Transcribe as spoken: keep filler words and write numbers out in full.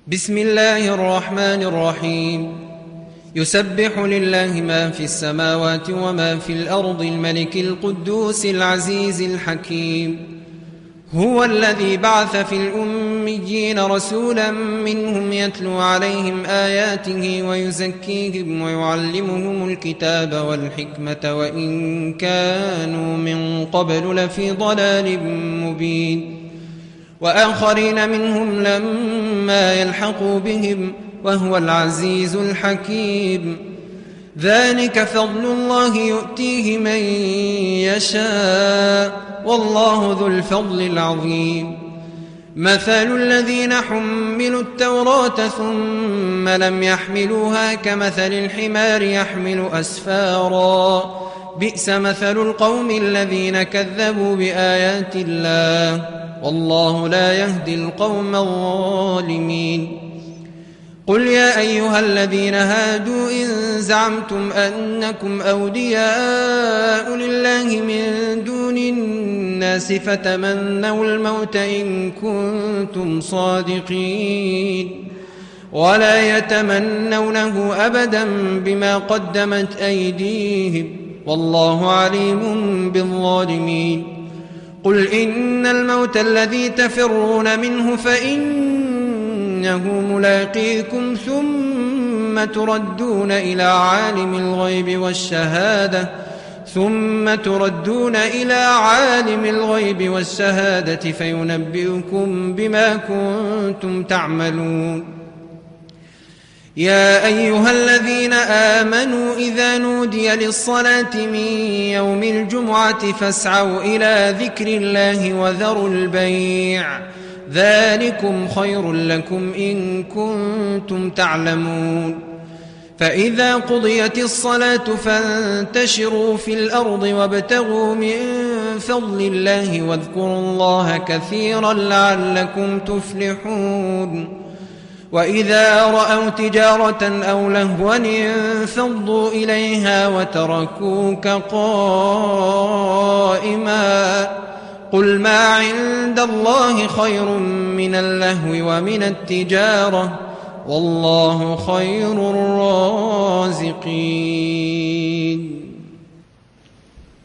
بسم الله الرحمن الرحيم يسبح لله ما في السماوات وما في الأرض الملك القدوس العزيز الحكيم هو الذي بعث في الأميين رسولا منهم يتلو عليهم آياته ويزكيهم ويعلمهم الكتاب والحكمة وإن كانوا من قبل لفي ضلال مبين وآخرين منهم لما يلحقوا بهم وهو العزيز الحكيم ذلك فضل الله يؤتيه من يشاء والله ذو الفضل العظيم مثل الذين حملوا التوراة ثم لم يحملوها كمثل الحمار يحمل أسفارا بئس مثل القوم الذين كذبوا بآيات الله والله لا يهدي القوم الظالمين قل يا أيها الذين هادوا إن زعمتم أنكم أولياء لله من دون الناس فتمنوا الموت إن كنتم صادقين ولا يتمنونه أبدا بما قدمت أيديهم والله عليم بالظالمين قل إن الموت الذي تفرون منه فإنه ملاقيكم ثم تردون إلى عالم الغيب والشهادة ثم تردون إلى عالم الغيب والشهادة فينبئكم بما كنتم تعملون يا أيها الذين آمنوا إذا نودي للصلاة من يوم الجمعة فاسعوا إلى ذكر الله وذروا البيع ذلكم خير لكم إن كنتم تعلمون فإذا قضيت الصلاة فانتشروا في الأرض وابتغوا من فضل الله واذكروا الله كثيرا لعلكم تفلحون وإذا رأوا تجارة أو لهوا انفضوا إليها وتركوك قائما قل ما عند الله خير من اللهو ومن التجارة والله خير الرازقين